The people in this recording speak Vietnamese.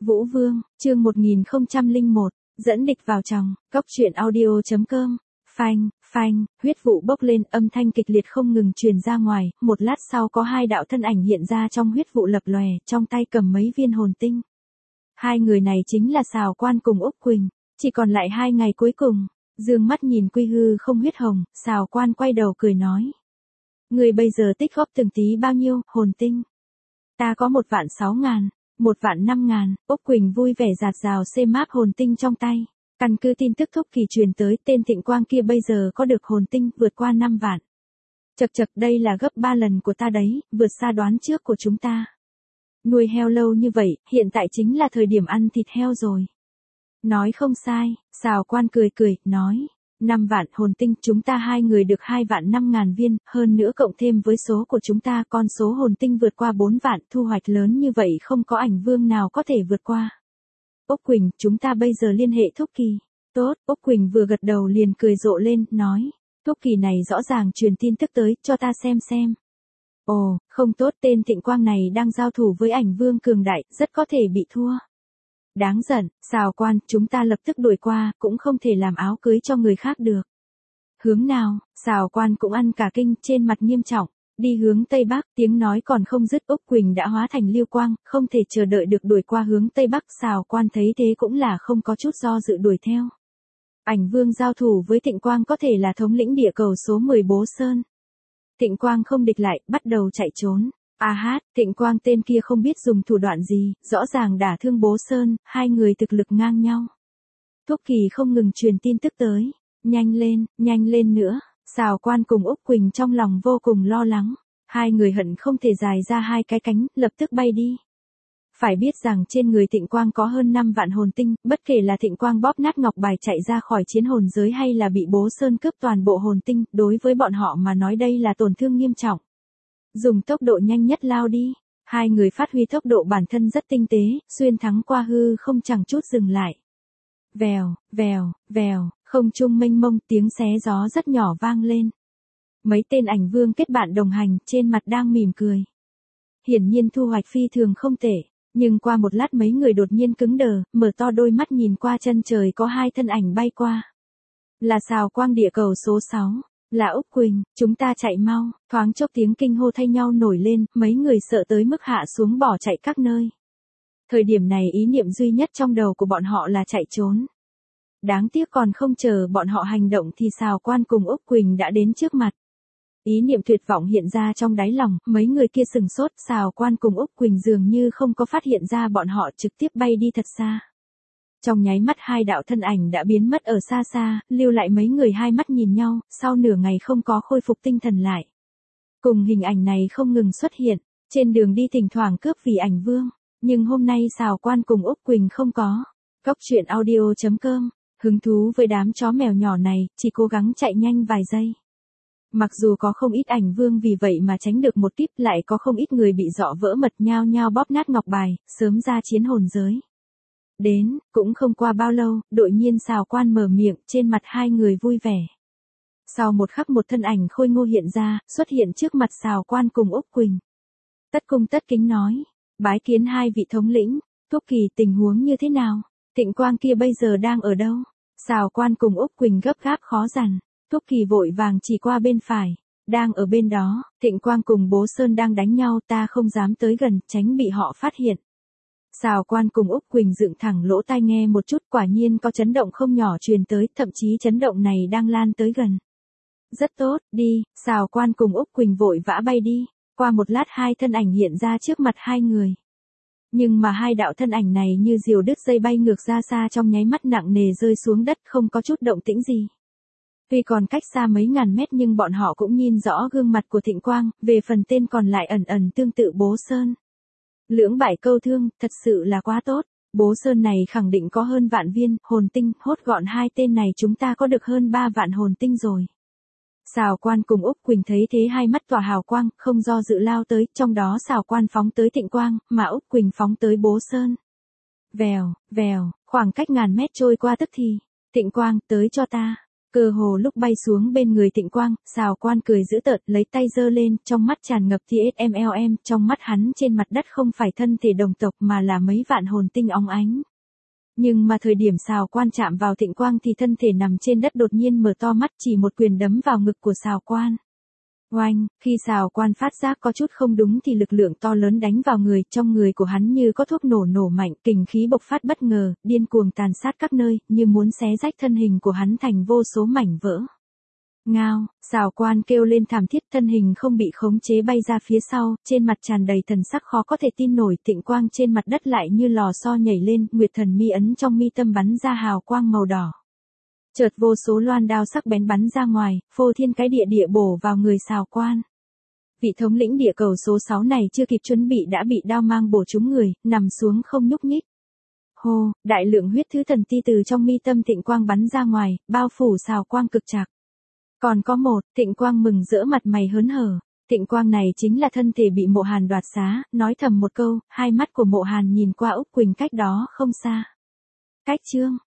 Vũ Vương, chương 1001, dẫn địch vào chồng, cóc truyện audio.com. Phanh, phanh, huyết vụ bốc lên, âm thanh kịch liệt không ngừng truyền ra ngoài, một lát sau có hai đạo thân ảnh hiện ra trong huyết vụ lập lòe, trong tay cầm mấy viên hồn tinh. Hai người này chính là Sào Quan cùng Úc Quỳnh, chỉ còn lại 2 ngày cuối cùng. Dương mắt nhìn quy hư không huyết hồng, Sào Quan quay đầu cười nói. Người bây giờ tích góp từng tí bao nhiêu, hồn tinh? Ta có 1.600.000, 1.500.000, Úc Quỳnh vui vẻ rạt rào xê máp hồn tinh trong tay. Căn cứ tin tức thúc kỳ truyền tới, tên Thịnh Quang kia bây giờ có được hồn tinh vượt qua 5 vạn. Chậc chậc, đây là gấp 3 lần của ta đấy, vượt xa đoán trước của chúng ta. Nuôi heo lâu như vậy, hiện tại chính là thời điểm ăn thịt heo rồi. Nói không sai, Sào Quan cười cười, nói. 5 vạn hồn tinh, chúng ta 2 người được 2.500.000 viên, hơn nữa cộng thêm với số của chúng ta, con số hồn tinh vượt qua 4 vạn, thu hoạch lớn như vậy không có ảnh vương nào có thể vượt qua. Úc Quỳnh, chúng ta bây giờ liên hệ Thúc Kỳ. Tốt, Úc Quỳnh vừa gật đầu liền cười rộ lên, nói. Thúc Kỳ này rõ ràng truyền tin tức tới, cho ta xem. Ồ, không tốt, tên Thịnh Quang này đang giao thủ với ảnh vương cường đại, rất có thể bị thua. Đáng giận, Sào Quan, chúng ta lập tức đuổi qua, cũng không thể làm áo cưới cho người khác được. Hướng nào, Sào Quan cũng ăn cả kinh, trên mặt nghiêm trọng, đi hướng Tây Bắc, tiếng nói còn không dứt, Úc Quỳnh đã hóa thành lưu quang, không thể chờ đợi được đuổi qua hướng Tây Bắc, Sào Quan thấy thế cũng là không có chút do dự đuổi theo. Ảnh vương giao thủ với Thịnh Quang có thể là thống lĩnh địa cầu số 10 Bố Sơn. Thịnh Quang không địch lại, bắt đầu chạy trốn. Thịnh Quang tên kia không biết dùng thủ đoạn gì, rõ ràng đả thương Bố Sơn, 2 người thực lực ngang nhau. Thúc Kỳ không ngừng truyền tin tức tới. Nhanh lên nữa. Sào Quan cùng Úc Quỳnh trong lòng vô cùng lo lắng. 2 người hận không thể dài ra 2 cái cánh, lập tức bay đi. Phải biết rằng trên người Thịnh Quang có hơn 5 vạn hồn tinh, bất kể là Thịnh Quang bóp nát ngọc bài chạy ra khỏi chiến hồn giới hay là bị Bố Sơn cướp toàn bộ hồn tinh, đối với bọn họ mà nói đây là tổn thương nghiêm trọng. Dùng tốc độ nhanh nhất lao đi. 2 người phát huy tốc độ bản thân rất tinh tế, xuyên thắng qua hư không chẳng chút dừng lại. Vèo, không trung mênh mông, tiếng xé gió rất nhỏ vang lên. Mấy tên ảnh vương kết bạn đồng hành, trên mặt đang mỉm cười. Hiển nhiên thu hoạch phi thường không tệ, nhưng qua một lát mấy người đột nhiên cứng đờ, mở to đôi mắt nhìn qua chân trời có 2 thân ảnh bay qua. Là Sào Quang địa cầu số 6. Là Úc Quỳnh, chúng ta chạy mau, thoáng chốc tiếng kinh hô thay nhau nổi lên, mấy người sợ tới mức hạ xuống bỏ chạy các nơi. Thời điểm này ý niệm duy nhất trong đầu của bọn họ là chạy trốn. Đáng tiếc còn không chờ bọn họ hành động thì Sào Quan cùng Úc Quỳnh đã đến trước mặt. Ý niệm tuyệt vọng hiện ra trong đáy lòng, mấy người kia sừng sốt, Sào Quan cùng Úc Quỳnh dường như không có phát hiện ra bọn họ trực tiếp bay đi thật xa. Trong nháy mắt 2 đạo thân ảnh đã biến mất ở xa xa, lưu lại mấy người hai mắt nhìn nhau, sau nửa ngày không có khôi phục tinh thần lại. Cùng hình ảnh này không ngừng xuất hiện, trên đường đi thỉnh thoảng cướp vì ảnh vương, nhưng hôm nay Sào Quan cùng Úc Quỳnh không có. Cóc truyện audio.com, hứng thú với đám chó mèo nhỏ này, chỉ cố gắng chạy nhanh vài giây. Mặc dù có không ít ảnh vương vì vậy mà tránh được một kíp, lại có không ít người bị dọ vỡ mật nhao nhao bóp nát ngọc bài, sớm ra chiến hồn giới. Đến, cũng không qua bao lâu, đột nhiên Sào Quan mở miệng, trên mặt 2 người vui vẻ. Sau một khắc một thân ảnh khôi ngô hiện ra, xuất hiện trước mặt Sào Quan cùng Úc Quỳnh. Tất cung tất kính nói, bái kiến 2 vị thống lĩnh, Thúc Kỳ tình huống như thế nào, Thịnh Quang kia bây giờ đang ở đâu? Sào Quan cùng Úc Quỳnh gấp gáp khó dằn, Thúc Kỳ vội vàng chỉ qua bên phải, đang ở bên đó, Thịnh Quang cùng Bố Sơn đang đánh nhau, ta không dám tới gần, tránh bị họ phát hiện. Sào Quan cùng Úc Quỳnh dựng thẳng lỗ tai nghe một chút, quả nhiên có chấn động không nhỏ truyền tới, thậm chí chấn động này đang lan tới gần. Rất tốt, đi, Sào Quan cùng Úc Quỳnh vội vã bay đi, qua một lát 2 thân ảnh hiện ra trước mặt 2 người. Nhưng mà 2 đạo thân ảnh này như diều đứt dây bay ngược ra xa, trong nháy mắt nặng nề rơi xuống đất, không có chút động tĩnh gì. Tuy còn cách xa mấy ngàn mét nhưng bọn họ cũng nhìn rõ gương mặt của Thịnh Quang, về phần tên còn lại ẩn tương tự Bố Sơn. Lưỡng bại câu thương, thật sự là quá tốt. Bố Sơn này khẳng định có hơn vạn viên hồn tinh, hốt gọn 2 tên này chúng ta có được hơn 3 vạn hồn tinh rồi. Sào Quan cùng Úc Quỳnh thấy thế hai mắt tỏa hào quang, không do dự lao tới, trong đó Sào Quan phóng tới Thịnh Quang, mà Úc Quỳnh phóng tới Bố Sơn. Vèo, khoảng cách ngàn mét trôi qua tức thì. Thịnh Quang, tới cho ta. Cơ hồ lúc bay xuống bên người Tịnh Quang, Sào Quan cười dữ tợn, lấy tay giơ lên, trong mắt tràn ngập TSMLM, trong mắt hắn trên mặt đất không phải thân thể đồng tộc mà là mấy vạn hồn tinh óng ánh. Nhưng mà thời điểm Sào Quan chạm vào Tịnh Quang thì thân thể nằm trên đất đột nhiên mở to mắt, chỉ một quyền đấm vào ngực của Sào Quan. Oanh, khi Sào Quan phát giác có chút không đúng thì lực lượng to lớn đánh vào người, trong người của hắn như có thuốc nổ mạnh, kình khí bộc phát bất ngờ, điên cuồng tàn sát các nơi, như muốn xé rách thân hình của hắn thành vô số mảnh vỡ. Ngao, Sào Quan kêu lên thảm thiết, thân hình không bị khống chế bay ra phía sau, trên mặt tràn đầy thần sắc khó có thể tin nổi. Tịnh Quang trên mặt đất lại như lò xo nhảy lên, Nguyệt Thần mi ấn trong mi tâm bắn ra hào quang màu đỏ. Chợt vô số loan đao sắc bén bắn ra ngoài, phô thiên cái địa bổ vào người Sào Quan. Vị thống lĩnh địa cầu số 6 này chưa kịp chuẩn bị đã bị đao mang bổ trúng người, nằm xuống không nhúc nhích. Hô, đại lượng huyết thứ thần ti từ trong mi tâm Tịnh Quang bắn ra ngoài, bao phủ Sào Quang cực chặt. Còn có một, Tịnh Quang mừng rỡ mặt mày hớn hở. Tịnh Quang này chính là thân thể bị Mộ Hàn đoạt xá, nói thầm một câu, hai mắt của Mộ Hàn nhìn qua Úc Quỳnh cách đó không xa. Cách chương